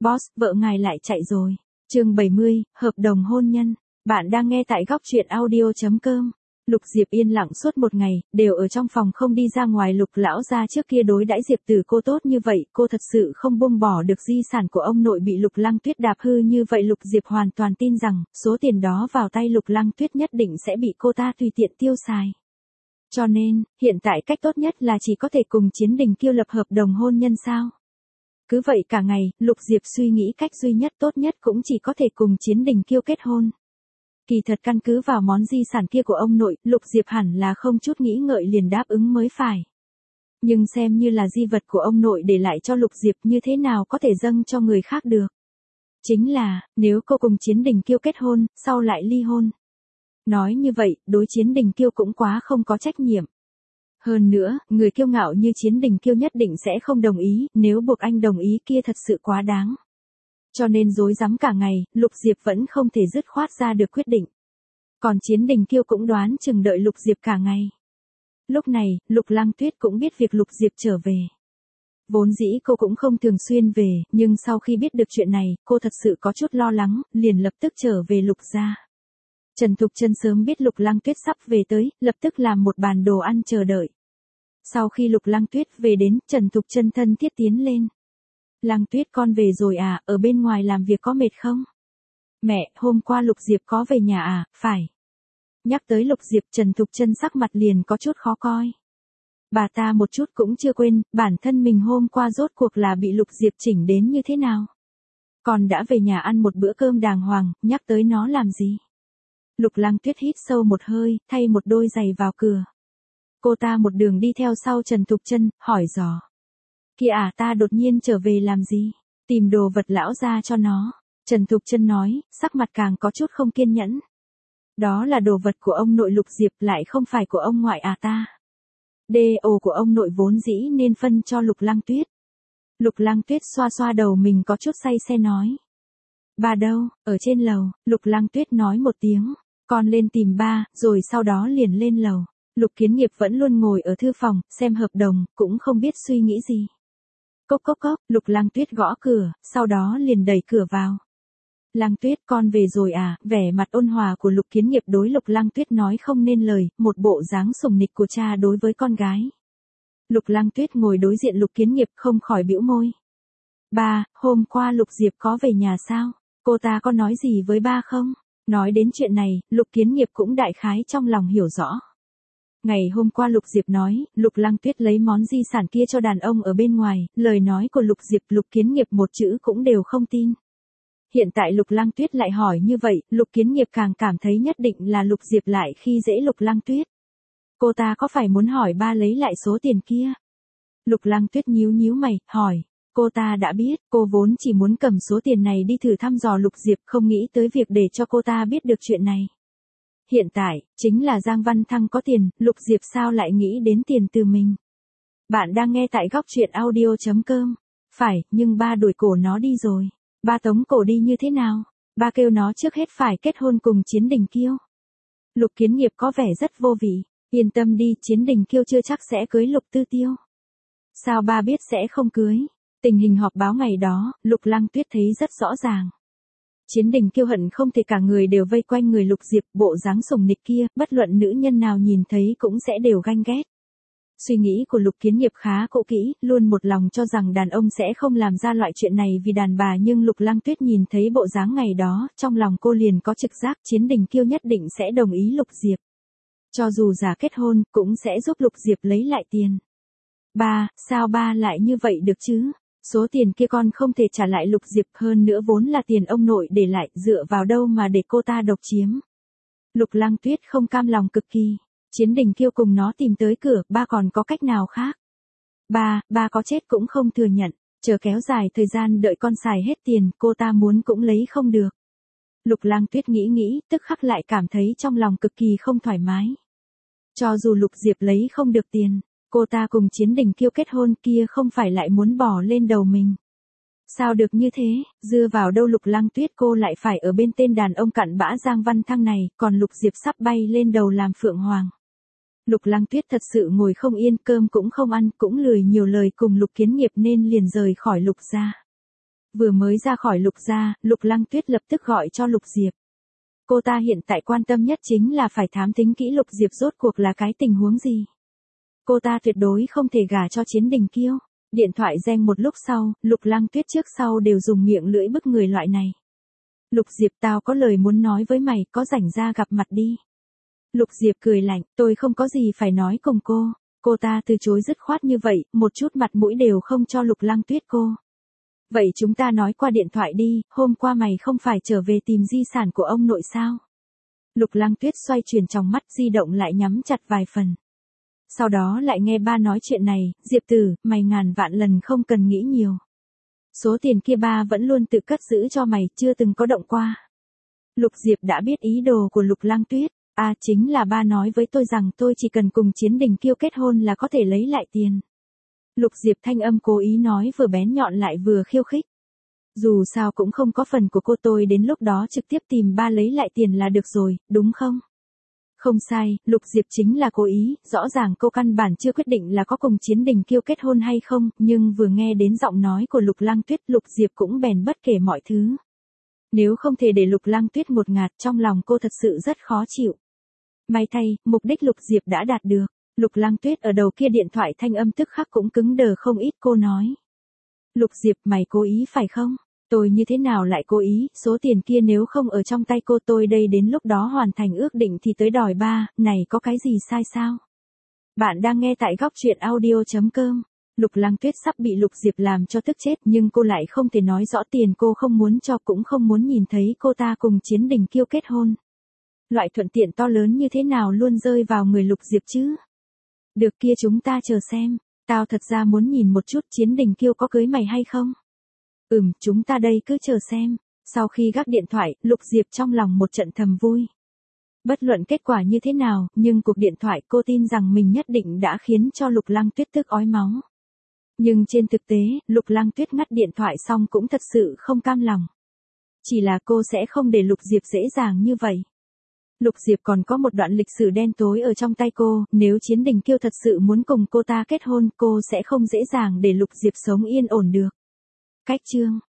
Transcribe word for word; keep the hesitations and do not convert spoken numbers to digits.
Boss, vợ ngài lại chạy rồi. Chương bảy mươi, hợp đồng hôn nhân. Bạn đang nghe tại góc truyện audio chấm com. Lục Diệp yên lặng suốt một ngày, đều ở trong phòng không đi ra ngoài. Lục lão gia trước kia đối đãi Diệp Tử cô tốt như vậy, cô thật sự không buông bỏ được di sản của ông nội bị Lục Lăng Tuyết đạp hư như vậy. Lục Diệp hoàn toàn tin rằng, số tiền đó vào tay Lục Lăng Tuyết nhất định sẽ bị cô ta tùy tiện tiêu xài. Cho nên, hiện tại cách tốt nhất là chỉ có thể cùng Chiến Đình Kiêu lập hợp đồng hôn nhân sao. Cứ vậy cả ngày, Lục Diệp suy nghĩ cách duy nhất tốt nhất cũng chỉ có thể cùng Chiến Đình Kiêu kết hôn. Kỳ thật căn cứ vào món di sản kia của ông nội, Lục Diệp hẳn là không chút nghĩ ngợi liền đáp ứng mới phải. Nhưng xem như là di vật của ông nội để lại cho Lục Diệp, như thế nào có thể dâng cho người khác được. Chính là, nếu cô cùng Chiến Đình Kiêu kết hôn, sau lại ly hôn. Nói như vậy, đối Chiến Đình Kiêu cũng quá không có trách nhiệm. Hơn nữa, người kiêu ngạo như Chiến Đình Kiêu nhất định sẽ không đồng ý, nếu buộc anh đồng ý kia thật sự quá đáng. Cho nên rối rắm cả ngày, Lục Diệp vẫn không thể dứt khoát ra được quyết định. Còn Chiến Đình Kiêu cũng đoán chừng đợi Lục Diệp cả ngày. Lúc này, Lục Lăng Tuyết cũng biết việc Lục Diệp trở về. Vốn dĩ cô cũng không thường xuyên về, nhưng sau khi biết được chuyện này, cô thật sự có chút lo lắng, liền lập tức trở về Lục gia. Trần Thục Chân sớm biết Lục Lăng Tuyết sắp về tới, lập tức làm một bàn đồ ăn chờ đợi. Sau khi Lục Lăng Tuyết về đến, Trần Thục Chân thân thiết tiến lên. Lăng Tuyết con về rồi à, ở bên ngoài làm việc có mệt không? Mẹ, hôm qua Lục Diệp có về nhà à, phải. Nhắc tới Lục Diệp, Trần Thục Chân sắc mặt liền có chút khó coi. Bà ta một chút cũng chưa quên, bản thân mình hôm qua rốt cuộc là bị Lục Diệp chỉnh đến như thế nào. Còn đã về nhà ăn một bữa cơm đàng hoàng, nhắc tới nó làm gì? Lục Lăng Tuyết hít sâu một hơi, thay một đôi giày vào cửa. Cô ta một đường đi theo sau Trần Thục Chân, hỏi dò. Kìa à, ta đột nhiên trở về làm gì? Tìm đồ vật lão ra cho nó. Trần Thục Chân nói, sắc mặt càng có chút không kiên nhẫn. Đó là đồ vật của ông nội Lục Diệp, lại không phải của ông ngoại à ta. Đê ồ của ông nội vốn dĩ nên phân cho Lục Lăng Tuyết. Lục Lăng Tuyết xoa xoa đầu mình có chút say xe nói. Ba đâu, ở trên lầu. Lục Lăng Tuyết nói một tiếng. Con lên tìm ba, rồi sau đó liền lên lầu. Lục Kiến Nghiệp vẫn luôn ngồi ở thư phòng, xem hợp đồng, cũng không biết suy nghĩ gì. Cốc cốc cốc, Lục Lăng Tuyết gõ cửa, sau đó liền đẩy cửa vào. Lăng Tuyết, con về rồi à? Vẻ mặt ôn hòa của Lục Kiến Nghiệp đối Lục Lăng Tuyết nói không nên lời, một bộ dáng sủng nịch của cha đối với con gái. Lục Lăng Tuyết ngồi đối diện Lục Kiến Nghiệp không khỏi bĩu môi. Ba, hôm qua Lục Diệp có về nhà sao? Cô ta có nói gì với ba không? Nói đến chuyện này, Lục Kiến Nghiệp cũng đại khái trong lòng hiểu rõ. Ngày hôm qua Lục Diệp nói, Lục Lăng Tuyết lấy món di sản kia cho đàn ông ở bên ngoài, lời nói của Lục Diệp Lục Kiến Nghiệp một chữ cũng đều không tin. Hiện tại Lục Lăng Tuyết lại hỏi như vậy, Lục Kiến Nghiệp càng cảm thấy nhất định là Lục Diệp lại khi dễ Lục Lăng Tuyết. Cô ta có phải muốn hỏi ba lấy lại số tiền kia? Lục Lăng Tuyết nhíu nhíu mày, hỏi. Cô ta đã biết, cô vốn chỉ muốn cầm số tiền này đi thử thăm dò Lục Diệp, không nghĩ tới việc để cho cô ta biết được chuyện này. Hiện tại, chính là Giang Văn Thăng có tiền, Lục Diệp sao lại nghĩ đến tiền từ mình. Bạn đang nghe tại góc truyện audio chấm com. Phải, nhưng ba đuổi cổ nó đi rồi. Ba tống cổ đi như thế nào? Ba kêu nó trước hết phải kết hôn cùng Chiến Đình Kiêu. Lục Kiến Nghiệp có vẻ rất vô vị. Yên tâm đi, Chiến Đình Kiêu chưa chắc sẽ cưới Lục Tư Tiêu. Sao ba biết sẽ không cưới? Tình hình họp báo ngày đó, Lục Lăng Tuyết thấy rất rõ ràng. Chiến Đình Kiêu hận không thể cả người đều vây quanh người Lục Diệp, bộ dáng sủng nịch kia, bất luận nữ nhân nào nhìn thấy cũng sẽ đều ganh ghét. Suy nghĩ của Lục Kiến Nghiệp khá cũ kỹ, luôn một lòng cho rằng đàn ông sẽ không làm ra loại chuyện này vì đàn bà, nhưng Lục Lăng Tuyết nhìn thấy bộ dáng ngày đó, trong lòng cô liền có trực giác Chiến Đình Kiêu nhất định sẽ đồng ý Lục Diệp. Cho dù giả kết hôn, cũng sẽ giúp Lục Diệp lấy lại tiền. Ba, sao ba lại như vậy được chứ? Số tiền kia con không thể trả lại Lục Diệp, hơn nữa vốn là tiền ông nội để lại, dựa vào đâu mà để cô ta độc chiếm. Lục Lăng Tuyết không cam lòng cực kỳ. Chiến Đình Kiêu cùng nó tìm tới cửa, ba còn có cách nào khác? Ba, ba có chết cũng không thừa nhận, chờ kéo dài thời gian đợi con xài hết tiền, cô ta muốn cũng lấy không được. Lục Lăng Tuyết nghĩ nghĩ, tức khắc lại cảm thấy trong lòng cực kỳ không thoải mái. Cho dù Lục Diệp lấy không được tiền, cô ta cùng Chiến Đình Kiêu kết hôn kia không phải lại muốn bỏ lên đầu mình. Sao được như thế, dưa vào đâu Lục Lăng Tuyết cô lại phải ở bên tên đàn ông cặn bã Giang Văn Thăng này, còn Lục Diệp sắp bay lên đầu làm phượng hoàng. Lục Lăng Tuyết thật sự ngồi không yên, cơm cũng không ăn, cũng lười nhiều lời cùng Lục Kiến Nghiệp nên liền rời khỏi Lục gia. Vừa mới ra khỏi Lục gia, Lục Lăng Tuyết lập tức gọi cho Lục Diệp. Cô ta hiện tại quan tâm nhất chính là phải thám tính kỹ Lục Diệp rốt cuộc là cái tình huống gì. Cô ta tuyệt đối không thể gả cho Chiến Đình Kiêu. Điện thoại reng một lúc sau, Lục Lăng Tuyết trước sau đều dùng miệng lưỡi bức người loại này. Lục Diệp, tao có lời muốn nói với mày, có rảnh ra gặp mặt đi. Lục Diệp cười lạnh, tôi không có gì phải nói cùng cô. Cô ta từ chối dứt khoát như vậy, một chút mặt mũi đều không cho Lục Lăng Tuyết cô. Vậy chúng ta nói qua điện thoại đi, hôm qua mày không phải trở về tìm di sản của ông nội sao? Lục Lăng Tuyết xoay chuyển trong mắt, di động lại nhắm chặt vài phần. Sau đó lại nghe ba nói chuyện này, Diệp tử, mày ngàn vạn lần không cần nghĩ nhiều. Số tiền kia ba vẫn luôn tự cất giữ cho mày, chưa từng có động qua. Lục Diệp đã biết ý đồ của Lục Lăng Tuyết. À, chính là ba nói với tôi rằng tôi chỉ cần cùng Chiến Đình Kiêu kết hôn là có thể lấy lại tiền. Lục Diệp thanh âm cố ý nói vừa bén nhọn lại vừa khiêu khích. Dù sao cũng không có phần của cô, tôi đến lúc đó trực tiếp tìm ba lấy lại tiền là được rồi, đúng không? Không sai, Lục Diệp chính là cố ý, rõ ràng cô căn bản chưa quyết định là có cùng Chiến Đình Kiêu kết hôn hay không, nhưng vừa nghe đến giọng nói của Lục Lăng Tuyết, Lục Diệp cũng bèn bất kể mọi thứ. Nếu không thể để Lục Lăng Tuyết ngột ngạt, trong lòng cô thật sự rất khó chịu. May thay, mục đích Lục Diệp đã đạt được. Lục Lăng Tuyết ở đầu kia điện thoại thanh âm tức khắc cũng cứng đờ không ít, cô nói. Lục Diệp, mày cố ý phải không? Tôi như thế nào lại cố ý, số tiền kia nếu không ở trong tay cô tôi đây đến lúc đó hoàn thành ước định thì tới đòi ba, này có cái gì sai sao? Bạn đang nghe tại góc truyện audio chấm com. Lục Lăng Tuyết sắp bị Lục Diệp làm cho tức chết nhưng cô lại không thể nói rõ tiền cô không muốn cho, cũng không muốn nhìn thấy cô ta cùng Chiến Đình Kiêu kết hôn. Loại thuận tiện to lớn như thế nào luôn rơi vào người Lục Diệp chứ? Được kia, chúng ta chờ xem, tao thật ra muốn nhìn một chút Chiến Đình Kiêu có cưới mày hay không. Ừm, chúng ta đây cứ chờ xem. Sau khi gác điện thoại, Lục Diệp trong lòng một trận thầm vui. Bất luận kết quả như thế nào, nhưng cuộc điện thoại cô tin rằng mình nhất định đã khiến cho Lục Lăng Tuyết tức ói máu. Nhưng trên thực tế, Lục Lăng Tuyết ngắt điện thoại xong cũng thật sự không cam lòng. Chỉ là cô sẽ không để Lục Diệp dễ dàng như vậy. Lục Diệp còn có một đoạn lịch sử đen tối ở trong tay cô, nếu Chiến Đình Kiêu thật sự muốn cùng cô ta kết hôn, cô sẽ không dễ dàng để Lục Diệp sống yên ổn được. Cách chương